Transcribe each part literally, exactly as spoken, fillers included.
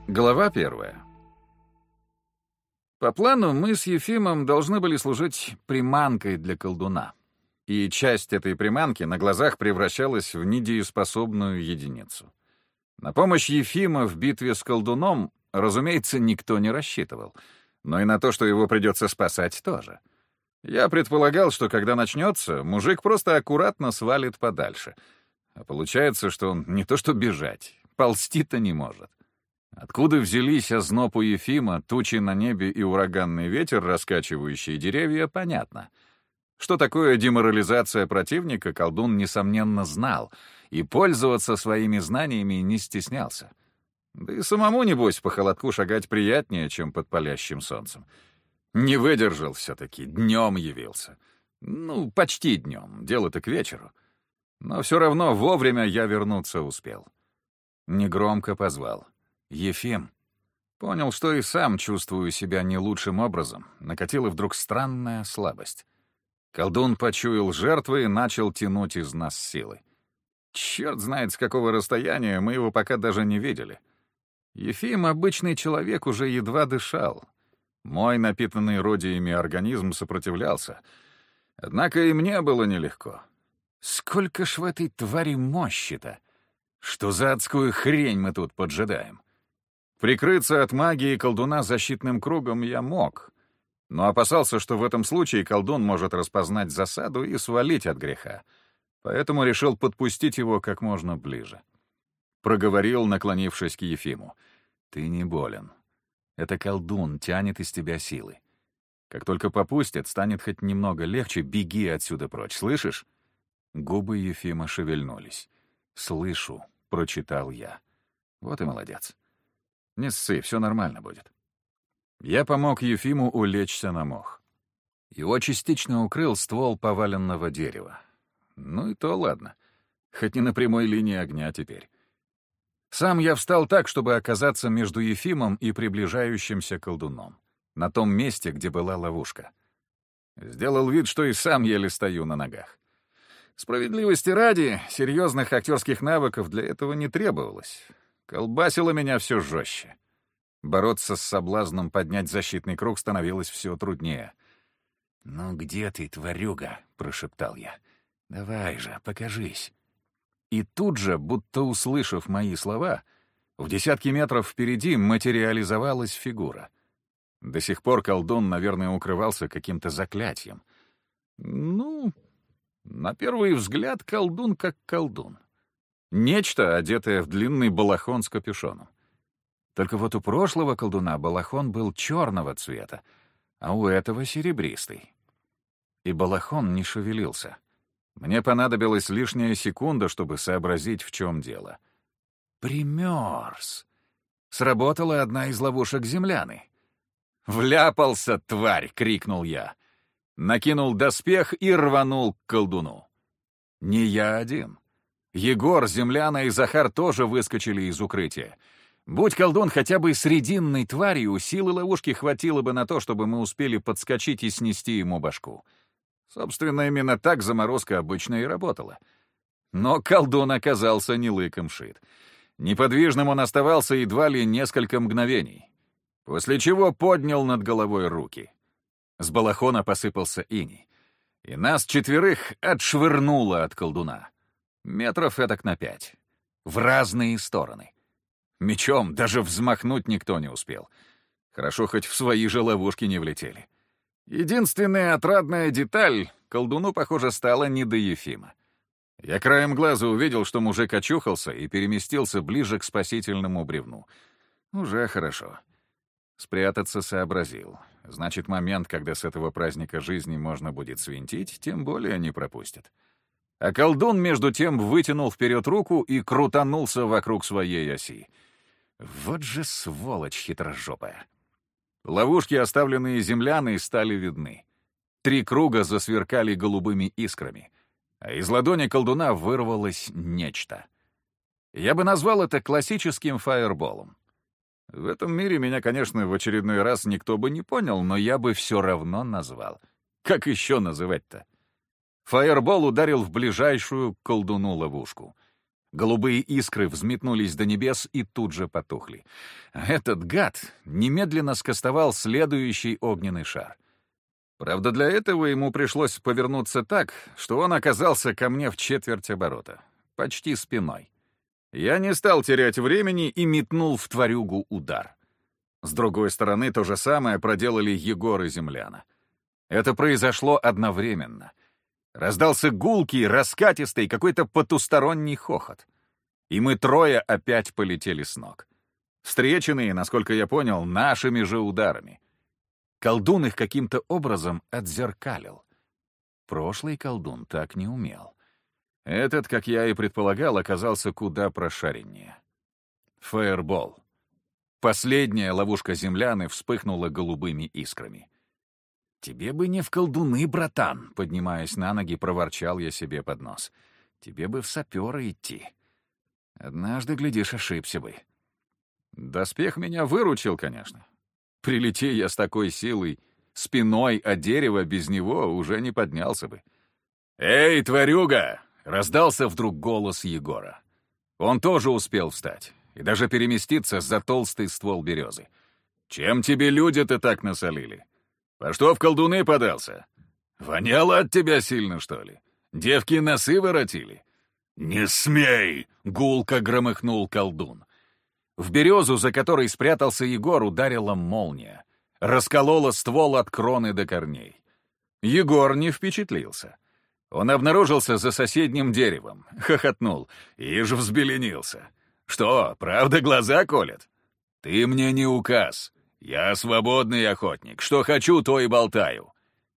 Глава первая. По плану мы с Ефимом должны были служить приманкой для колдуна. И часть этой приманки на глазах превращалась в недееспособную единицу. На помощь Ефима в битве с колдуном, разумеется, никто не рассчитывал. Но и на то, что его придется спасать, тоже. Я предполагал, что когда начнется, мужик просто аккуратно свалит подальше. А получается, что он не то что бежать, ползти-то не может. Откуда взялись озноб у Ефима, тучи на небе и ураганный ветер, раскачивающие деревья, понятно. Что такое деморализация противника, колдун, несомненно, знал, и пользоваться своими знаниями не стеснялся. Да и самому, небось, по холодку шагать приятнее, чем под палящим солнцем. Не выдержал все-таки, днем явился. Ну, почти днем, дело-то к вечеру. Но все равно вовремя я вернуться успел. Негромко позвал. «Ефим». Понял, что и сам чувствую себя не лучшим образом. Накатила вдруг странная слабость. Колдун почуял жертвы и начал тянуть из нас силы. Черт знает, с какого расстояния, мы его пока даже не видели. Ефим, обычный человек, уже едва дышал. Мой напитанный родиями организм сопротивлялся. Однако и мне было нелегко. Сколько ж в этой твари мощи-то? Что за адскую хрень мы тут поджидаем? Прикрыться от магии колдуна защитным кругом я мог, но опасался, что в этом случае колдун может распознать засаду и свалить от греха, поэтому решил подпустить его как можно ближе. Проговорил, наклонившись к Ефиму. «Ты не болен. Это колдун тянет из тебя силы. Как только попустит, станет хоть немного легче, беги отсюда прочь, слышишь?» Губы Ефима шевельнулись. «Слышу», — прочитал я. «Вот и молодец. Не ссы, все нормально будет». Я помог Ефиму улечься на мох. Его частично укрыл ствол поваленного дерева. Ну и то ладно. Хоть не на прямой линии огня теперь. Сам я встал так, чтобы оказаться между Ефимом и приближающимся колдуном, на том месте, где была ловушка. Сделал вид, что и сам еле стою на ногах. Справедливости ради, серьезных актерских навыков для этого не требовалось. Колбасило меня все жестче. Бороться с соблазном поднять защитный круг становилось все труднее. «Ну где ты, тварюга?» — прошептал я. «Давай же, покажись». И тут же, будто услышав мои слова, в десятки метров впереди материализовалась фигура. До сих пор колдун, наверное, укрывался каким-то заклятием. Ну, на первый взгляд, колдун как колдун. Нечто, одетое в длинный балахон с капюшоном. Только вот у прошлого колдуна балахон был черного цвета, а у этого серебристый. И балахон не шевелился. Мне понадобилась лишняя секунда, чтобы сообразить, в чем дело. Примерз. Сработала одна из ловушек земляны. «Вляпался, тварь!» — крикнул я. Накинул доспех и рванул к колдуну. Не я один. Егор, Земляна и Захар тоже выскочили из укрытия. Будь колдун хотя бы срединной тварью, силы ловушки хватило бы на то, чтобы мы успели подскочить и снести ему башку. Собственно, именно так заморозка обычно и работала. Но колдун оказался не лыком шит. Неподвижным он оставался едва ли несколько мгновений, после чего поднял над головой руки. С балахона посыпался иней, и нас четверых отшвырнуло от колдуна. Метров этак на пять. В разные стороны. Мечом даже взмахнуть никто не успел. Хорошо, хоть в свои же ловушки не влетели. Единственная отрадная деталь — колдуну, похоже, стало не до Ефима. Я краем глаза увидел, что мужик очухался и переместился ближе к спасительному бревну. Уже хорошо. Спрятаться сообразил. Значит, момент, когда с этого праздника жизни можно будет свинтить, тем более не пропустит. А колдун, между тем, вытянул вперед руку и крутанулся вокруг своей оси. Вот же сволочь хитрожопая. Ловушки, оставленные земляной, стали видны. Три круга засверкали голубыми искрами, а из ладони колдуна вырвалось нечто. Я бы назвал это классическим фаерболом. В этом мире меня, конечно, в очередной раз никто бы не понял, но я бы все равно назвал. Как еще называть-то? Фаербол ударил в ближайшую к колдуну ловушку. Голубые искры взметнулись до небес и тут же потухли. А этот гад немедленно скостовал следующий огненный шар. Правда, для этого ему пришлось повернуться так, что он оказался ко мне в четверть оборота, почти спиной. Я не стал терять времени и метнул в тварюгу удар. С другой стороны, то же самое проделали Егор и земляна. Это произошло одновременно. Раздался гулкий, раскатистый, какой-то потусторонний хохот. И мы трое опять полетели с ног. Встреченные, насколько я понял, нашими же ударами. Колдун их каким-то образом отзеркалил. Прошлый колдун так не умел. Этот, как я и предполагал, оказался куда прошареннее. Фаербол. Последняя ловушка земляны вспыхнула голубыми искрами. «Тебе бы не в колдуны, братан!» — поднимаясь на ноги, проворчал я себе под нос. «Тебе бы в саперы идти. Однажды, глядишь, ошибся бы». Доспех меня выручил, конечно. Прилети я с такой силой, спиной о дерево без него уже не поднялся бы. «Эй, тварюга!» — раздался вдруг голос Егора. Он тоже успел встать и даже переместиться за толстый ствол березы. «Чем тебе люди-то так насолили? По что в колдуны подался? Воняло от тебя сильно, что ли? Девки носы воротили?» «Не смей!» — гулко громыхнул колдун. В березу, за которой спрятался Егор, ударила молния. Расколола ствол от кроны до корней. Егор не впечатлился. Он обнаружился за соседним деревом, хохотнул, ишь взбеленился. «Что, правда глаза колят? Ты мне не указ. Я свободный охотник. Что хочу, то и болтаю».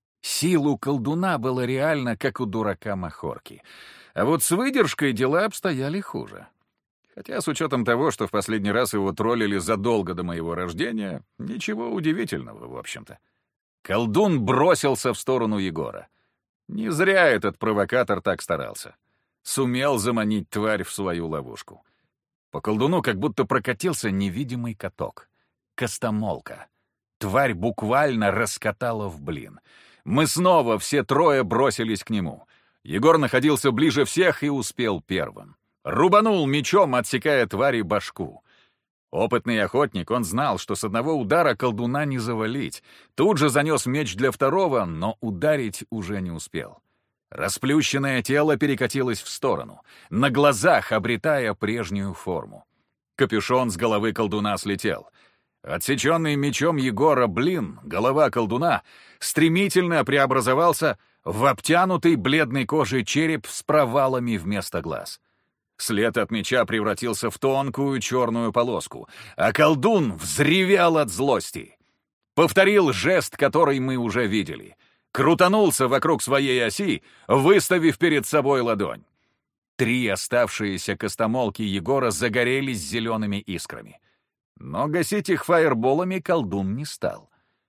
Сил у колдуна было реально, как у дурака Махорки. А вот с выдержкой дела обстояли хуже. Хотя с учетом того, что в последний раз его троллили задолго до моего рождения, ничего удивительного, в общем-то. Колдун бросился в сторону Егора. Не зря этот провокатор так старался. Сумел заманить тварь в свою ловушку. По колдуну как будто прокатился невидимый каток. Костомолка. Тварь буквально раскатала в блин. Мы снова все трое бросились к нему. Егор находился ближе всех и успел первым. Рубанул мечом, отсекая твари башку. Опытный охотник, он знал, что с одного удара колдуна не завалить. Тут же занес меч для второго, но ударить уже не успел. Расплющенное тело перекатилось в сторону, на глазах обретая прежнюю форму. Капюшон с головы колдуна слетел. Отсеченный мечом Егора блин, голова колдуна, стремительно преобразовался в обтянутый бледной кожей череп с провалами вместо глаз. След от меча превратился в тонкую черную полоску, а колдун взревел от злости. Повторил жест, который мы уже видели. Крутанулся вокруг своей оси, выставив перед собой ладонь. Три оставшиеся костомолки Егора загорелись зелеными искрами. Но гасить их фаерболами колдун не стал.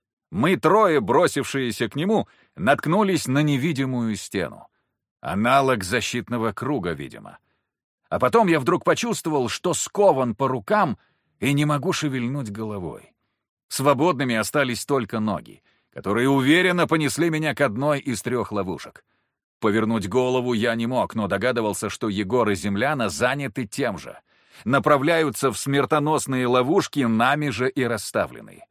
Мы трое, бросившиеся к нему, наткнулись на невидимую стену. Аналог защитного круга, видимо. А потом я вдруг почувствовал, что скован по рукам и не могу шевельнуть головой. Свободными остались только ноги, которые уверенно понесли меня к одной из трех ловушек. Повернуть голову я не мог, но догадывался, что Егор и земляна заняты тем же. Направляются в смертоносные ловушки, нами же и расставленные.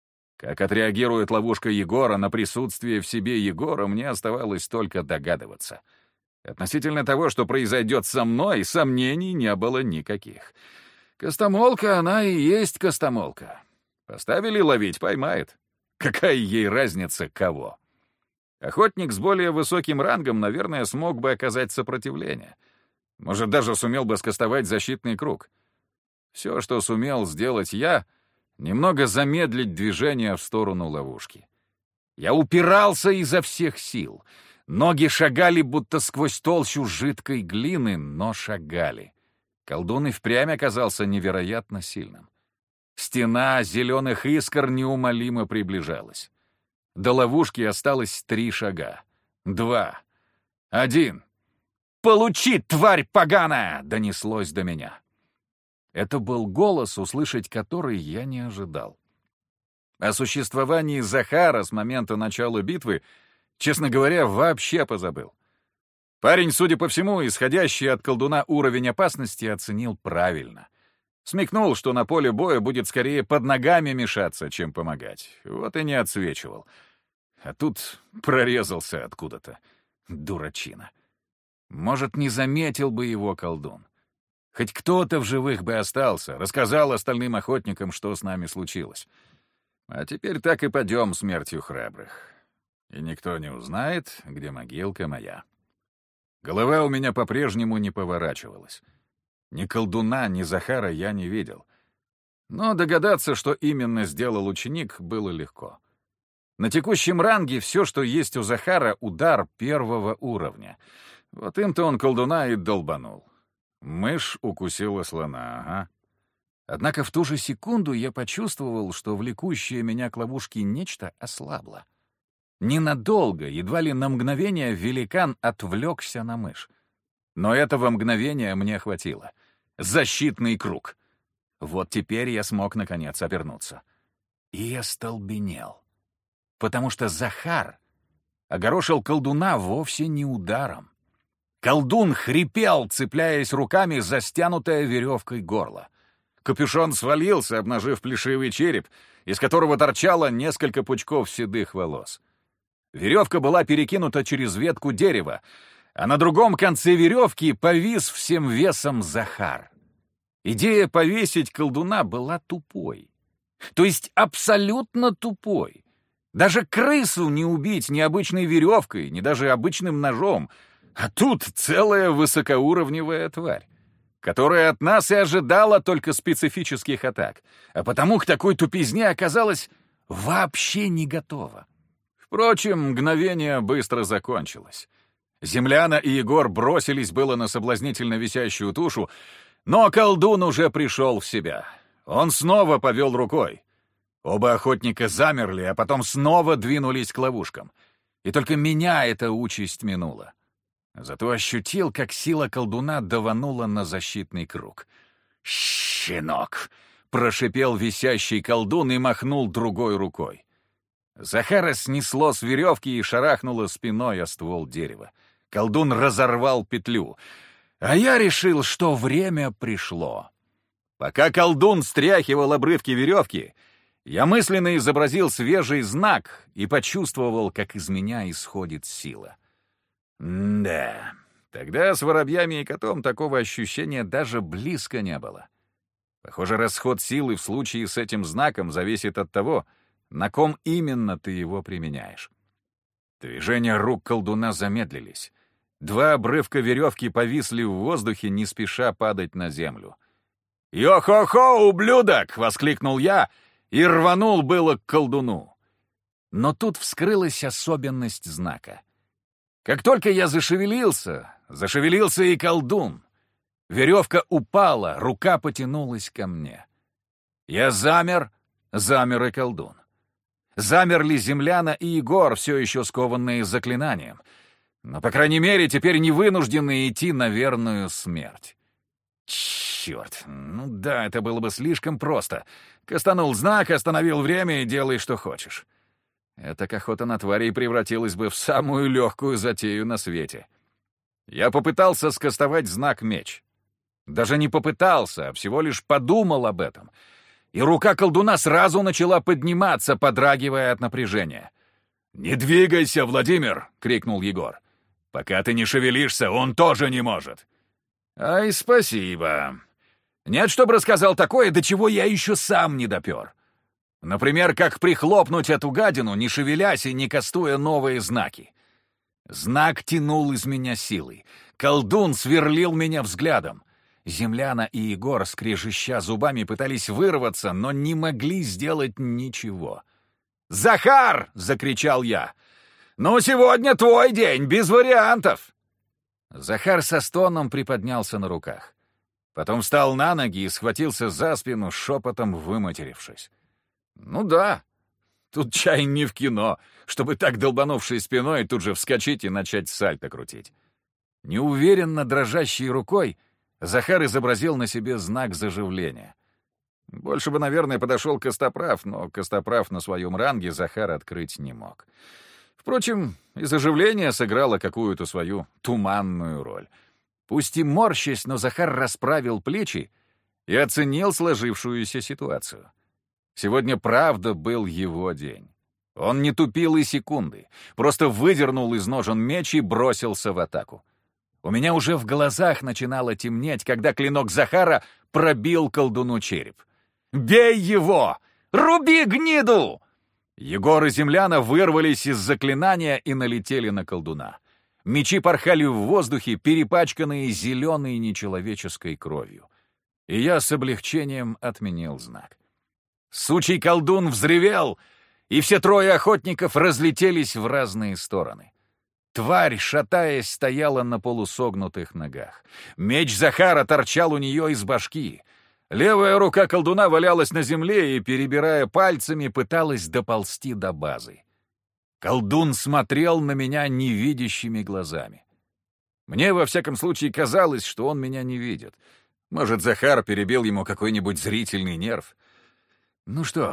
Как отреагирует ловушка Егора на присутствие в себе Егора, мне оставалось только догадываться. Относительно того, что произойдет со мной, сомнений не было никаких. Костомолка, она и есть костомолка. Поставили ловить, поймает. Какая ей разница, кого? Охотник с более высоким рангом, наверное, смог бы оказать сопротивление. Может, даже сумел бы скостовать защитный круг. Все, что сумел сделать я, немного замедлить движение в сторону ловушки. Я упирался изо всех сил. Ноги шагали, будто сквозь толщу жидкой глины, но шагали. Колдун и впрямь оказался невероятно сильным. Стена зеленых искр неумолимо приближалась. До ловушки осталось три шага. Два. Один. «Получи, тварь поганая!» — донеслось до меня. Это был голос, услышать который я не ожидал. О существовании Захара с момента начала битвы, честно говоря, вообще позабыл. Парень, судя по всему, исходящий от колдуна уровень опасности оценил правильно. Смекнул, что на поле боя будет скорее под ногами мешаться, чем помогать. Вот и не отсвечивал. А тут прорезался откуда-то. Дурачина. Может, не заметил бы его колдун. Хоть кто-то в живых бы остался, рассказал остальным охотникам, что с нами случилось. А теперь так и пойдем смертью храбрых. И никто не узнает, где могилка моя. Голова у меня по-прежнему не поворачивалась. Ни колдуна, ни Захара я не видел. Но догадаться, что именно сделал ученик, было легко. На текущем ранге все, что есть у Захара, удар первого уровня. Вот им-то он колдуна и долбанул. Мышь укусила слона, ага. Однако в ту же секунду я почувствовал, что влекущее меня к ловушке нечто ослабло. Ненадолго, едва ли на мгновение, великан отвлекся на мышь. Но этого мгновения мне хватило. Защитный круг. Вот теперь я смог, наконец, обернуться. И остолбенел. Потому что Захар огорошил колдуна вовсе не ударом. Колдун хрипел, цепляясь руками за стянутое веревкой горло. Капюшон свалился, обнажив плешивый череп, из которого торчало несколько пучков седых волос. Веревка была перекинута через ветку дерева, а на другом конце веревки повис всем весом Захар. Идея повесить колдуна была тупой. То есть абсолютно тупой. Даже крысу не убить ни обычной веревкой, ни даже обычным ножом. А тут целая высокоуровневая тварь, которая от нас и ожидала только специфических атак, а потому к такой тупизне оказалась вообще не готова. Впрочем, мгновение быстро закончилось. Земляна и Егор бросились было на соблазнительно висящую тушу, но колдун уже пришел в себя. Он снова повел рукой. Оба охотника замерли, а потом снова двинулись к ловушкам. И только меня эта участь минула. Зато ощутил, как сила колдуна даванула на защитный круг. «Щенок!» — прошипел висящий колдун и махнул другой рукой. Захара снесло с веревки и шарахнуло спиной о ствол дерева. Колдун разорвал петлю. А я решил, что время пришло. Пока колдун стряхивал обрывки веревки, я мысленно изобразил свежий знак и почувствовал, как из меня исходит сила. М-да, тогда с воробьями и котом такого ощущения даже близко не было. Похоже, расход силы в случае с этим знаком зависит от того, на ком именно ты его применяешь. Движения рук колдуна замедлились. Два обрывка веревки повисли в воздухе, не спеша падать на землю. «Йо-хо-хо, ублюдок!» — воскликнул я и рванул было к колдуну. Но тут вскрылась особенность знака. Как только я зашевелился, зашевелился и колдун. Веревка упала, рука потянулась ко мне. Я замер, замер и колдун. Замерли Земляна и Егор, все еще скованные заклинанием. Но, по крайней мере, теперь не вынуждены идти на верную смерть. Черт, ну да, это было бы слишком просто. Кастанул знак, остановил время и делай, что хочешь. Эта охота на тварей превратилась бы в самую легкую затею на свете. Я попытался скастовать знак меч. Даже не попытался, а всего лишь подумал об этом. И рука колдуна сразу начала подниматься, подрагивая от напряжения. «Не двигайся, Владимир!» — крикнул Егор. «Пока ты не шевелишься, он тоже не может». «Ай, спасибо. Нет, чтоб рассказал такое, до чего я еще сам не допер. Например, как прихлопнуть эту гадину, не шевелясь и не кастуя новые знаки. Знак тянул из меня силой. Колдун сверлил меня взглядом. Земляна и Егор, скрежеща зубами, пытались вырваться, но не могли сделать ничего. «Захар!» — закричал я. «Ну, сегодня твой день, без вариантов!» Захар со стоном приподнялся на руках. Потом встал на ноги и схватился за спину, шепотом выматерившись. «Ну да, тут чай не в кино, чтобы так долбанувшей спиной тут же вскочить и начать сальто крутить». Неуверенно дрожащей рукой Захар изобразил на себе знак заживления. Больше бы, наверное, подошел Костоправ, но Костоправ на своем ранге Захар открыть не мог. Впрочем, и заживление сыграло какую-то свою туманную роль. Пусть и морщась, но Захар расправил плечи и оценил сложившуюся ситуацию. Сегодня правда был его день. Он не тупил и секунды, просто выдернул из ножен меч и бросился в атаку. У меня уже в глазах начинало темнеть, когда клинок Захара пробил колдуну череп. «Бей его! Руби гниду!» Егор и земляна вырвались из заклинания и налетели на колдуна. Мечи порхали в воздухе, перепачканные зеленой нечеловеческой кровью. И я с облегчением отменил знак. Сучий колдун взревел, и все трое охотников разлетелись в разные стороны. Тварь, шатаясь, стояла на полусогнутых ногах. Меч Захара торчал у нее из башки. Левая рука колдуна валялась на земле и, перебирая пальцами, пыталась доползти до базы. Колдун смотрел на меня невидящими глазами. Мне, во всяком случае, казалось, что он меня не видит. Может, Захар перебил ему какой-нибудь зрительный нерв. «Ну что,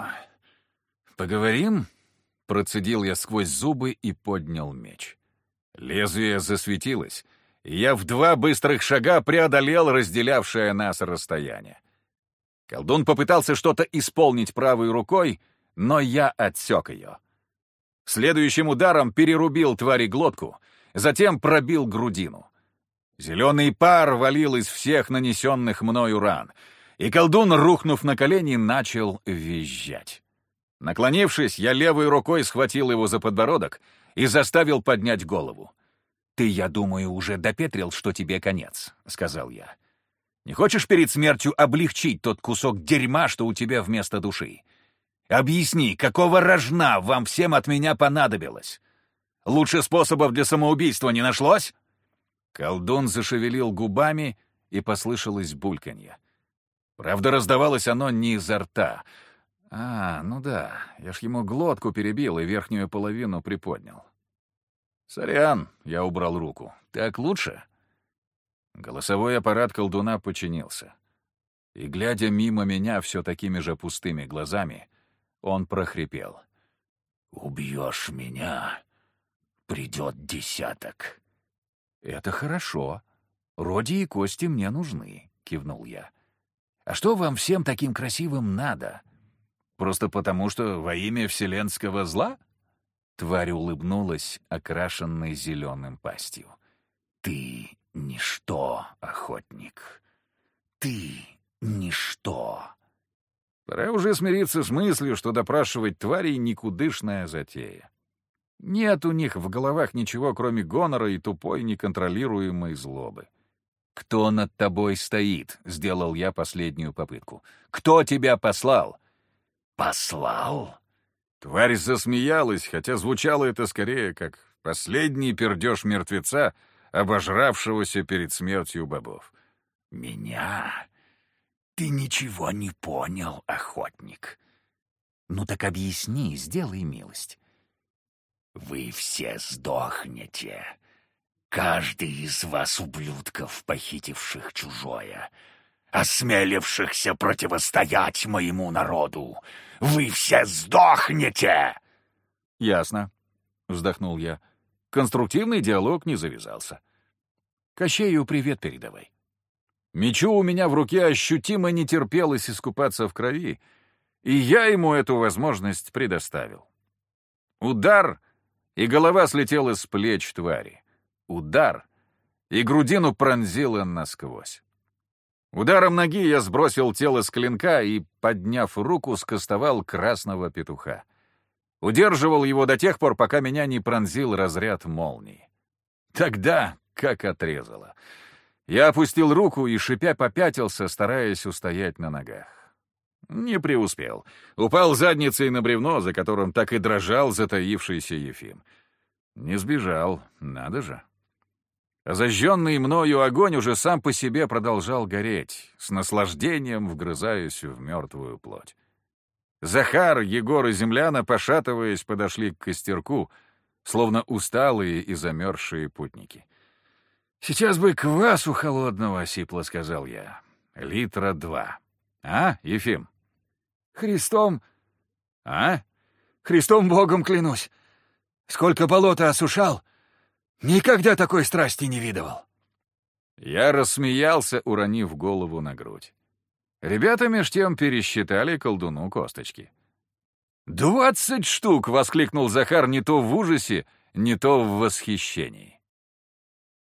поговорим?» — процедил я сквозь зубы и поднял меч. Лезвие засветилось, и я в два быстрых шага преодолел разделявшее нас расстояние. Колдун попытался что-то исполнить правой рукой, но я отсек ее. Следующим ударом перерубил твари глотку, затем пробил грудину. Зеленый пар валил из всех нанесенных мною ран, и колдун, рухнув на колени, начал визжать. Наклонившись, я левой рукой схватил его за подбородок и заставил поднять голову. «Ты, я думаю, уже допетрил, что тебе конец», — сказал я. «Не хочешь перед смертью облегчить тот кусок дерьма, что у тебя вместо души? Объясни, какого рожна вам всем от меня понадобилось? Лучше способов для самоубийства не нашлось?» Колдун зашевелил губами, и послышалось бульканье. Правда, раздавалось оно не изо рта. А, ну да, я ж ему глотку перебил и верхнюю половину приподнял. «Сорян», — я убрал руку. «Так лучше?» Голосовой аппарат колдуна подчинился. И, глядя мимо меня все такими же пустыми глазами, он прохрипел. «Убьешь меня, придет десяток». «Это хорошо. Роди и кости мне нужны», — кивнул я. «А что вам всем таким красивым надо? Просто потому, что во имя вселенского зла?» Тварь улыбнулась, окрашенной зеленым пастью. «Ты — ничто, охотник. Ты — ничто». Пора уже смириться с мыслью, что допрашивать тварей — никудышная затея. Нет у них в головах ничего, кроме гонора и тупой неконтролируемой злобы. «Кто над тобой стоит?» — сделал я последнюю попытку. «Кто тебя послал?» «Послал?» Тварь засмеялась, хотя звучало это скорее как последний пердеж мертвеца, обожравшегося перед смертью бобов. «Меня? Ты ничего не понял, охотник. Ну так объясни, сделай милость». «Вы все сдохнете. Каждый из вас, ублюдков, похитивших чужое, осмелившихся противостоять моему народу. Вы все сдохнете!» «Ясно», — вздохнул я. Конструктивный диалог не завязался. «Кощею привет передавай». Мечу у меня в руке ощутимо не терпелось искупаться в крови, и я ему эту возможность предоставил. Удар, и голова слетела с плеч твари. Удар, и грудину пронзило насквозь. Ударом ноги я сбросил тело с клинка и, подняв руку, скостовал красного петуха. Удерживал его до тех пор, пока меня не пронзил разряд молнии. Тогда как отрезало. Я опустил руку и, шипя, попятился, стараясь устоять на ногах. Не преуспел. Упал задницей на бревно, за которым так и дрожал затаившийся Ефим. Не сбежал, надо же. А зажженный мною огонь уже сам по себе продолжал гореть, с наслаждением вгрызаясь в мертвую плоть. Захар, Егор и земляна, пошатываясь, подошли к костерку, словно усталые и замерзшие путники. «Сейчас бы квасу холодного», — сипло сказал я. «Литра два. А, Ефим?» «Христом...» «А?» «Христом Богом клянусь. Сколько болота осушал, никогда такой страсти не видывал». Я рассмеялся, уронив голову на грудь. Ребята меж тем пересчитали колдуну косточки. «Двадцать штук!» — воскликнул Захар не то в ужасе, не то в восхищении.